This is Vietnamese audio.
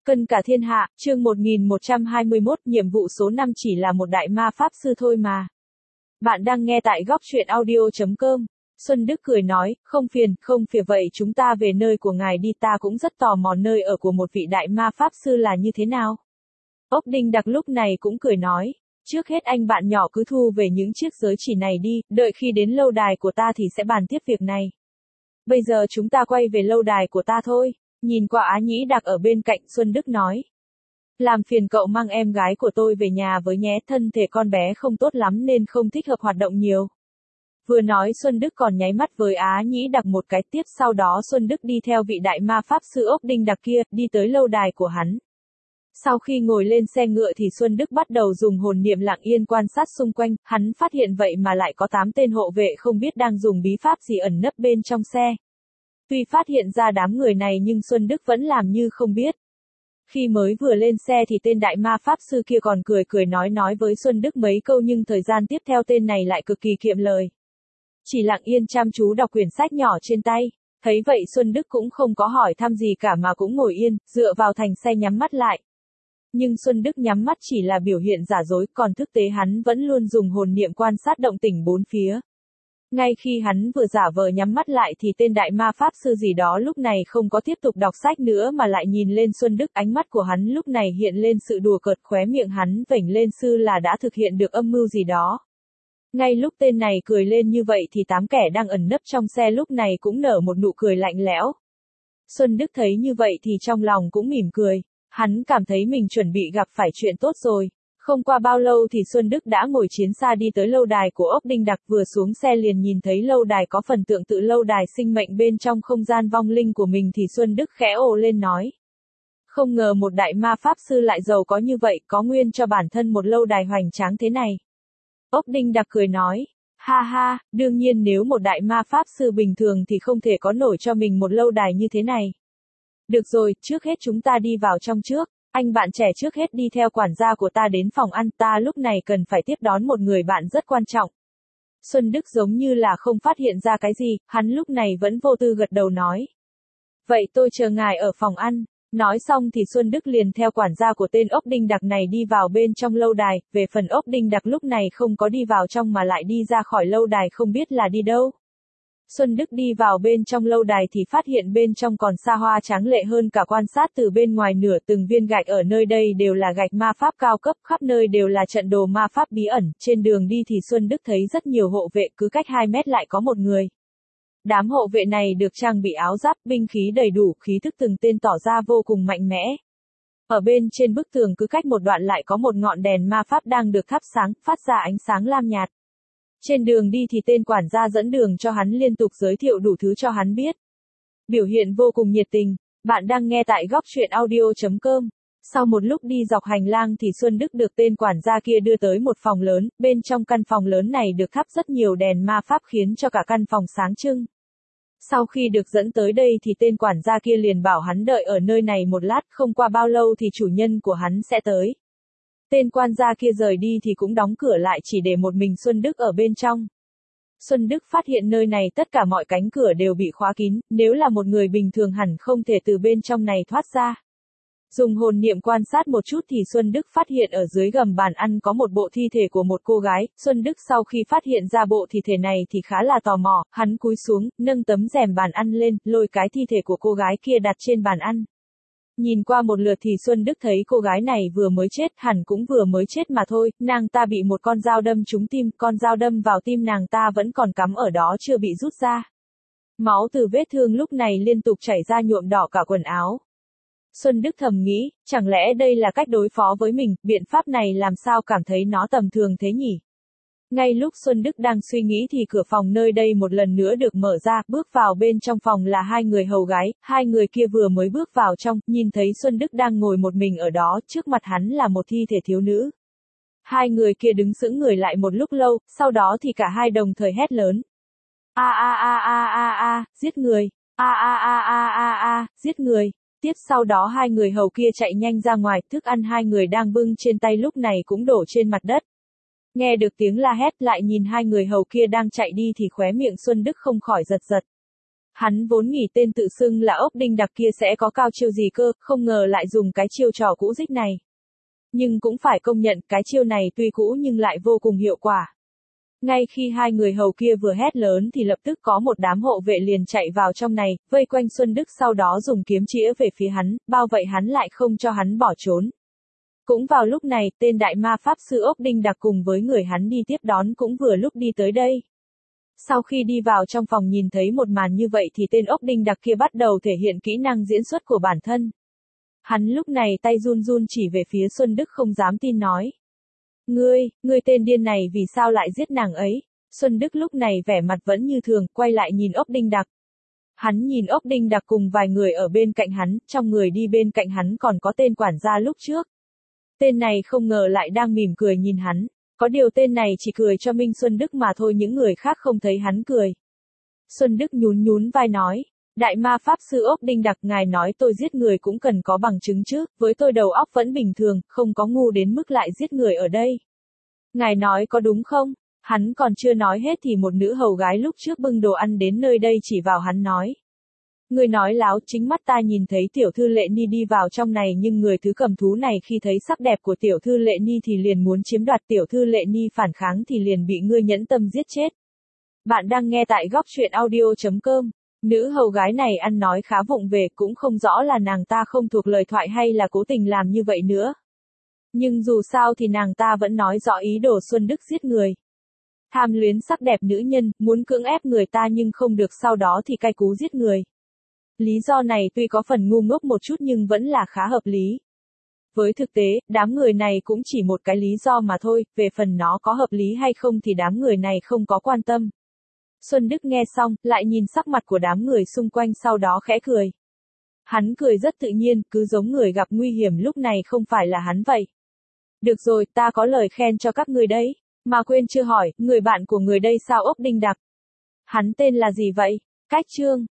Cân cả thiên hạ, chương 1121, nhiệm vụ số 5 chỉ là một đại ma pháp sư thôi mà. Bạn đang nghe tại góc truyện audio.com. Xuân Đức cười nói, không phiền vậy chúng ta về nơi của ngài đi, ta cũng rất tò mò nơi ở của một vị đại ma pháp sư là như thế nào. Ốc Đinh Đặc lúc này cũng cười nói, trước hết anh bạn nhỏ cứ thu về những chiếc giới chỉ này đi, đợi khi đến lâu đài của ta thì sẽ bàn tiếp việc này. Bây giờ chúng ta quay về lâu đài của ta thôi. Nhìn qua Á Nhĩ Đặc ở bên cạnh, Xuân Đức nói. Làm phiền cậu mang em gái của tôi về nhà với nhé, thân thể con bé không tốt lắm nên không thích hợp hoạt động nhiều. Vừa nói Xuân Đức còn nháy mắt với Á Nhĩ Đặc một cái, tiếp sau đó Xuân Đức đi theo vị đại ma pháp sư Ốc Đinh Đặc kia, đi tới lâu đài của hắn. Sau khi ngồi lên xe ngựa thì Xuân Đức bắt đầu dùng hồn niệm lặng yên quan sát xung quanh, hắn phát hiện vậy mà lại có 8 tên hộ vệ không biết đang dùng bí pháp gì ẩn nấp bên trong xe. Tuy phát hiện ra đám người này nhưng Xuân Đức vẫn làm như không biết. Khi mới vừa lên xe thì tên đại ma pháp sư kia còn cười nói với Xuân Đức mấy câu, nhưng thời gian tiếp theo tên này lại cực kỳ kiệm lời. Chỉ lặng yên chăm chú đọc quyển sách nhỏ trên tay. Thấy vậy Xuân Đức cũng không có hỏi thăm gì cả mà cũng ngồi yên, dựa vào thành xe nhắm mắt lại. Nhưng Xuân Đức nhắm mắt chỉ là biểu hiện giả dối, còn thực tế hắn vẫn luôn dùng hồn niệm quan sát động tĩnh bốn phía. Ngay khi hắn vừa giả vờ nhắm mắt lại thì tên đại ma pháp sư gì đó lúc này không có tiếp tục đọc sách nữa mà lại nhìn lên Xuân Đức, ánh mắt của hắn lúc này hiện lên sự đùa cợt, khóe miệng hắn vểnh lên sư là đã thực hiện được âm mưu gì đó. Ngay lúc tên này cười lên như vậy thì 8 kẻ đang ẩn nấp trong xe lúc này cũng nở một nụ cười lạnh lẽo. Xuân Đức thấy như vậy thì trong lòng cũng mỉm cười, hắn cảm thấy mình chuẩn bị gặp phải chuyện tốt rồi. Không qua bao lâu thì Xuân Đức đã ngồi chiến xa đi tới lâu đài của Ốc Đinh Đặc, vừa xuống xe liền nhìn thấy lâu đài có phần tượng tự lâu đài sinh mệnh bên trong không gian vong linh của mình thì Xuân Đức khẽ ồ lên nói. Không ngờ một đại ma pháp sư lại giàu có như vậy, có nguyên cho bản thân một lâu đài hoành tráng thế này. Ốc Đinh Đặc cười nói, ha ha, đương nhiên nếu một đại ma pháp sư bình thường thì không thể có nổi cho mình một lâu đài như thế này. Được rồi, trước hết chúng ta đi vào trong trước. Anh bạn trẻ trước hết đi theo quản gia của ta đến phòng ăn, ta lúc này cần phải tiếp đón một người bạn rất quan trọng. Xuân Đức giống như là không phát hiện ra cái gì, hắn lúc này vẫn vô tư gật đầu nói. Vậy tôi chờ ngài ở phòng ăn. Nói xong thì Xuân Đức liền theo quản gia của tên Ốc Đinh Đặc này đi vào bên trong lâu đài, về phần Ốc Đinh Đặc lúc này không có đi vào trong mà lại đi ra khỏi lâu đài không biết là đi đâu. Xuân Đức đi vào bên trong lâu đài thì phát hiện bên trong còn xa hoa tráng lệ hơn cả quan sát từ bên ngoài, nửa từng viên gạch ở nơi đây đều là gạch ma pháp cao cấp, khắp nơi đều là trận đồ ma pháp bí ẩn, trên đường đi thì Xuân Đức thấy rất nhiều hộ vệ, cứ cách 2 mét lại có một người. Đám hộ vệ này được trang bị áo giáp, binh khí đầy đủ, khí thức từng tên tỏ ra vô cùng mạnh mẽ. Ở bên trên bức tường cứ cách một đoạn lại có một ngọn đèn ma pháp đang được thắp sáng, phát ra ánh sáng lam nhạt. Trên đường đi thì tên quản gia dẫn đường cho hắn liên tục giới thiệu đủ thứ cho hắn biết. Biểu hiện vô cùng nhiệt tình. Bạn đang nghe tại góc truyện audio.com. Sau một lúc đi dọc hành lang thì Xuân Đức được tên quản gia kia đưa tới một phòng lớn, bên trong căn phòng lớn này được thắp rất nhiều đèn ma pháp khiến cho cả căn phòng sáng trưng. Sau khi được dẫn tới đây thì tên quản gia kia liền bảo hắn đợi ở nơi này một lát, không qua bao lâu thì chủ nhân của hắn sẽ tới. Tên quan gia kia rời đi thì cũng đóng cửa lại, chỉ để một mình Xuân Đức ở bên trong. Xuân Đức phát hiện nơi này tất cả mọi cánh cửa đều bị khóa kín, nếu là một người bình thường hẳn không thể từ bên trong này thoát ra. Dùng hồn niệm quan sát một chút thì Xuân Đức phát hiện ở dưới gầm bàn ăn có một bộ thi thể của một cô gái. Xuân Đức sau khi phát hiện ra bộ thi thể này thì khá là tò mò, hắn cúi xuống, nâng tấm rèm bàn ăn lên, lôi cái thi thể của cô gái kia đặt trên bàn ăn. Nhìn qua một lượt thì Xuân Đức thấy cô gái này vừa mới chết, hẳn cũng vừa mới chết mà thôi, nàng ta bị một con dao đâm trúng tim, con dao đâm vào tim nàng ta vẫn còn cắm ở đó chưa bị rút ra. Máu từ vết thương lúc này liên tục chảy ra nhuộm đỏ cả quần áo. Xuân Đức thầm nghĩ, chẳng lẽ đây là cách đối phó với mình, biện pháp này làm sao cảm thấy nó tầm thường thế nhỉ? Ngay lúc Xuân Đức đang suy nghĩ thì cửa phòng nơi đây một lần nữa được mở ra, bước vào bên trong phòng là 2 người hầu gái, 2 người kia vừa mới bước vào trong, nhìn thấy Xuân Đức đang ngồi một mình ở đó, trước mặt hắn là một thi thể thiếu nữ. 2 người kia đứng sững người lại một lúc lâu, sau đó thì cả hai đồng thời hét lớn. Giết người, giết người. Tiếp sau đó 2 người hầu kia chạy nhanh ra ngoài, thức ăn 2 người đang bưng trên tay lúc này cũng đổ trên mặt đất. Nghe được tiếng la hét lại nhìn 2 người hầu kia đang chạy đi thì khóe miệng Xuân Đức không khỏi giật giật. Hắn vốn nghĩ tên tự xưng là ốc đinh đặc kia sẽ có cao chiêu gì cơ, không ngờ lại dùng cái chiêu trò cũ dích này. Nhưng cũng phải công nhận cái chiêu này tuy cũ nhưng lại vô cùng hiệu quả. Ngay khi hai người hầu kia vừa hét lớn thì lập tức có một đám hộ vệ liền chạy vào trong này, vây quanh Xuân Đức sau đó dùng kiếm chĩa về phía hắn, bao vậy hắn lại không cho hắn bỏ trốn. Cũng vào lúc này, tên đại ma pháp sư ốc đinh đặc cùng với người hắn đi tiếp đón cũng vừa lúc đi tới đây. Sau khi đi vào trong phòng nhìn thấy một màn như vậy thì tên ốc đinh đặc kia bắt đầu thể hiện kỹ năng diễn xuất của bản thân. Hắn lúc này tay run run chỉ về phía Xuân Đức không dám tin nói. Ngươi tên điên này vì sao lại giết nàng ấy? Xuân Đức lúc này vẻ mặt vẫn như thường, quay lại nhìn ốc đinh đặc. Hắn nhìn ốc đinh đặc cùng vài người ở bên cạnh hắn, trong người đi bên cạnh hắn còn có tên quản gia lúc trước. Tên này không ngờ lại đang mỉm cười nhìn hắn. Có điều tên này chỉ cười cho Minh Xuân Đức mà thôi, những người khác không thấy hắn cười. Xuân Đức nhún nhún vai nói. Đại ma pháp sư ốc đinh đặc, ngài nói tôi giết người cũng cần có bằng chứng chứ, với tôi đầu óc vẫn bình thường, không có ngu đến mức lại giết người ở đây. Ngài nói có đúng không? Hắn còn chưa nói hết thì một nữ hầu gái lúc trước bưng đồ ăn đến nơi đây chỉ vào hắn nói. Người nói láo, chính mắt ta nhìn thấy tiểu thư Lệ Ni đi vào trong này, nhưng người thứ cầm thú này khi thấy sắc đẹp của tiểu thư Lệ Ni thì liền muốn chiếm đoạt, tiểu thư Lệ Ni phản kháng thì liền bị ngươi nhẫn tâm giết chết. Bạn đang nghe tại góc truyện audio.com. Nữ hầu gái này ăn nói khá vụng về, cũng không rõ là nàng ta không thuộc lời thoại hay là cố tình làm như vậy nữa. Nhưng dù sao thì nàng ta vẫn nói rõ ý đồ Xuân Đức giết người. Tham luyến sắc đẹp nữ nhân, muốn cưỡng ép người ta nhưng không được, sau đó thì cay cú giết người. Lý do này tuy có phần ngu ngốc một chút nhưng vẫn là khá hợp lý. Với thực tế, đám người này cũng chỉ một cái lý do mà thôi, về phần nó có hợp lý hay không thì đám người này không có quan tâm. Xuân Đức nghe xong, lại nhìn sắc mặt của đám người xung quanh sau đó khẽ cười. Hắn cười rất tự nhiên, cứ giống người gặp nguy hiểm, lúc này không phải là hắn vậy. Được rồi, ta có lời khen cho các người đấy. Mà quên chưa hỏi, người bạn của người đây sao ốc đinh đặc? Hắn tên là gì vậy? Cách chương.